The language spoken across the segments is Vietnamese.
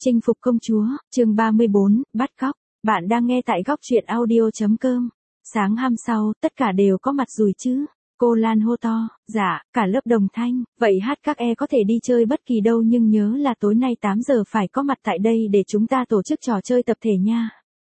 Chinh phục công chúa, chương 34, bắt cóc. Bạn đang nghe tại góc truyện audio.com. Sáng hôm sau, tất cả đều có mặt rồi chứ. Cô Lan hô to, dạ, cả lớp đồng thanh, vậy hát các có thể đi chơi bất kỳ đâu nhưng nhớ là tối nay 8 giờ phải có mặt tại đây để chúng ta tổ chức trò chơi tập thể nha.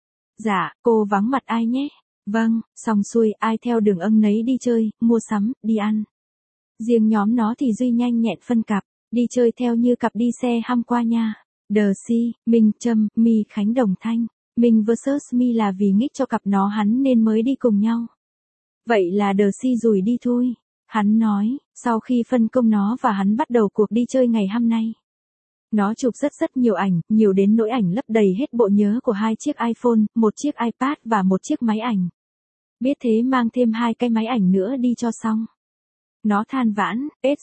Dạ, cô vắng mặt ai nhé? Vâng, xong xuôi, ai theo đường ân nấy đi chơi, mua sắm, đi ăn. Riêng nhóm nó thì Duy nhanh nhẹn phân cặp, đi chơi theo như cặp đi xe hăm qua nha. Đờ-Si, Minh, Trâm, My, Khánh đồng thanh. Minh vs My là vì nghích cho cặp nó hắn nên mới đi cùng nhau. Vậy là Đờ-Si rủi đi thôi. Hắn nói, sau khi phân công nó và hắn bắt đầu cuộc đi chơi ngày hôm nay. Nó chụp rất nhiều ảnh, nhiều đến nỗi ảnh lấp đầy hết bộ nhớ của 2 chiếc iPhone, 1 chiếc iPad và 1 chiếc máy ảnh. Biết thế mang thêm 2 cái máy ảnh nữa đi cho xong. Nó than vãn,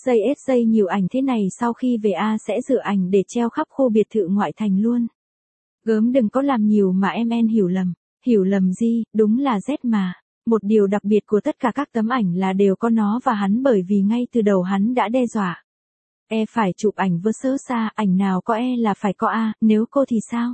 SJ nhiều ảnh thế này sau khi về sẽ rửa ảnh để treo khắp khu biệt thự ngoại thành luôn. Gớm đừng có làm nhiều mà em hiểu lầm. Hiểu lầm gì, đúng là Z mà. Một điều đặc biệt của tất cả các tấm ảnh là đều có nó và hắn bởi vì ngay từ đầu hắn đã đe dọa. Phải chụp ảnh vs A, ảnh nào có là phải có A, nếu cô thì sao?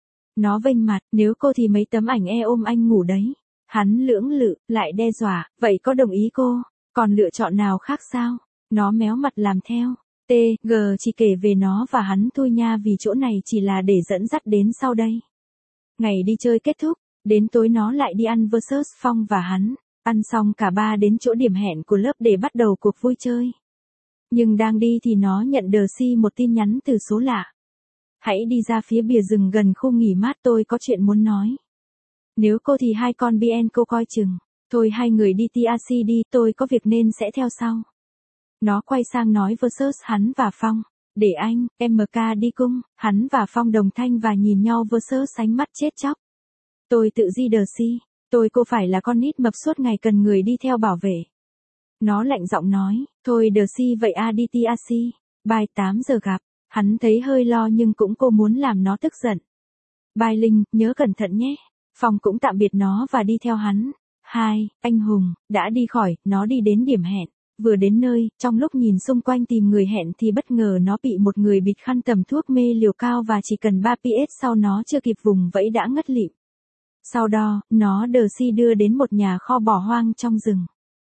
Nó vênh mặt, nếu cô thì mấy tấm ảnh ôm anh ngủ đấy. Hắn lưỡng lự, lại đe dọa, vậy có đồng ý cô? Còn lựa chọn nào khác sao? Nó méo mặt làm theo. TG chỉ kể về nó và hắn thôi nha vì chỗ này chỉ là để dẫn dắt đến sau đây. Ngày đi chơi kết thúc, đến tối nó lại đi ăn vs Phong và hắn. Ăn xong cả ba đến chỗ điểm hẹn của lớp để bắt đầu cuộc vui chơi. Nhưng đang đi thì nó nhận Đờ-Si một tin nhắn từ số lạ. Hãy đi ra phía bìa rừng gần khu nghỉ mát tôi có chuyện muốn nói. Nếu cô thì hai con BN cô coi chừng. Thôi hai người đi TRC đi, tôi có việc nên sẽ theo sau. Nó quay sang nói vs hắn và Phong. Để anh, MK đi cung, hắn và Phong đồng thanh và nhìn nhau vs sánh mắt chết chóc. Tôi tự di Đờ-Si, cô phải là con nít mập suốt ngày cần người đi theo bảo vệ. Nó lạnh giọng nói, thôi Đờ-Si vậy đi TRC, bye 8 giờ gặp. Hắn thấy hơi lo nhưng cũng cô muốn làm nó tức giận. Bye Linh, nhớ cẩn thận nhé. Phong cũng tạm biệt nó và đi theo hắn. Anh Hùng, đã đi khỏi, nó đi đến điểm hẹn. Vừa đến nơi, trong lúc nhìn xung quanh tìm người hẹn thì bất ngờ nó bị một người bịt khăn tầm thuốc mê liều cao và chỉ cần 3 PS sau nó chưa kịp vùng vẫy đã ngất lịm. Sau đó, nó Đờ-Si đưa đến một nhà kho bỏ hoang trong rừng.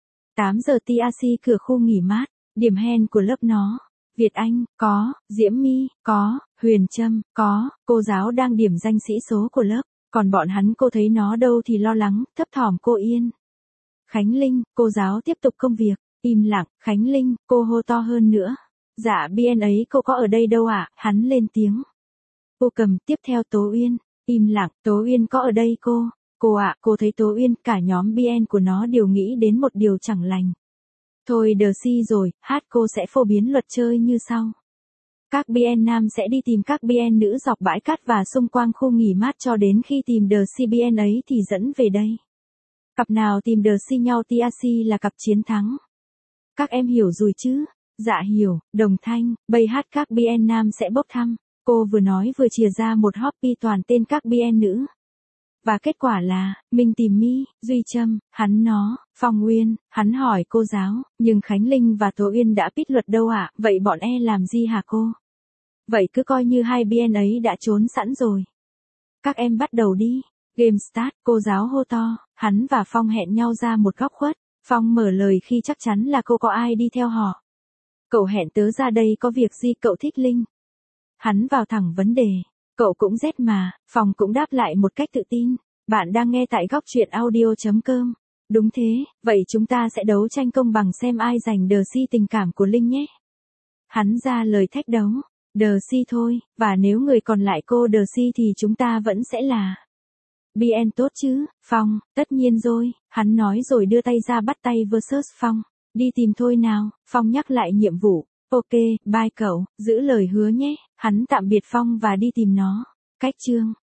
8 giờ TRC cửa khu nghỉ mát, điểm hẹn của lớp nó. Việt Anh, có, Diễm My, có, Huyền Trâm, có, cô giáo đang điểm danh sĩ số của lớp. Còn bọn hắn cô thấy nó đâu thì lo lắng, thấp thỏm cô Yên. Khánh Linh, cô giáo tiếp tục công việc, im lặng, Khánh Linh, cô hô to hơn nữa. Dạ BN ấy cô có ở đây đâu ạ? Hắn lên tiếng. Cô cầm tiếp theo Tố Uyên, im lặng, Tố Uyên có ở đây cô? Cô ạ, cô thấy Tố Uyên, cả nhóm BN của nó đều nghĩ đến một điều chẳng lành. Thôi Đờ-Si rồi, cô sẽ phổ biến luật chơi như sau. Các BN nam sẽ đi tìm các BN nữ dọc bãi cát và xung quanh khu nghỉ mát cho đến khi tìm Đờ-Si BN ấy thì dẫn về đây. Cặp nào tìm Đờ-Si nhau TRC là cặp chiến thắng. Các em hiểu rồi chứ? Dạ hiểu, đồng thanh, bây các BN nam sẽ bốc thăm. Cô vừa nói vừa chìa ra một hoppy toàn tên các BN nữ. Và kết quả là, mình tìm My, Duy Trâm, hắn nó, Phong Uyên, hắn hỏi cô giáo, nhưng Khánh Linh và Tố Uyên đã biết luật đâu ạ, vậy bọn làm gì hả cô? Vậy cứ coi như hai BN ấy đã trốn sẵn rồi. Các em bắt đầu đi. Game start, cô giáo hô to, hắn và Phong hẹn nhau ra một góc khuất. Phong mở lời khi chắc chắn là cô có ai đi theo họ. Cậu hẹn tớ ra đây có việc gì cậu thích Linh? Hắn vào thẳng vấn đề. Cậu cũng Z mà, Phong cũng đáp lại một cách tự tin. Bạn đang nghe tại góc truyện audio.com. Đúng thế, vậy chúng ta sẽ đấu tranh công bằng xem ai giành Đờ-Si tình cảm của Linh nhé. Hắn ra lời thách đấu. Đờ-Si thôi, và nếu người còn lại cô Đờ-Si thì chúng ta vẫn sẽ là BN tốt chứ, Phong, tất nhiên rồi, hắn nói rồi đưa tay ra bắt tay vs Phong. Đi tìm thôi nào, Phong nhắc lại nhiệm vụ. Ok, bye cậu, giữ lời hứa nhé, hắn tạm biệt Phong và đi tìm nó. Cách chương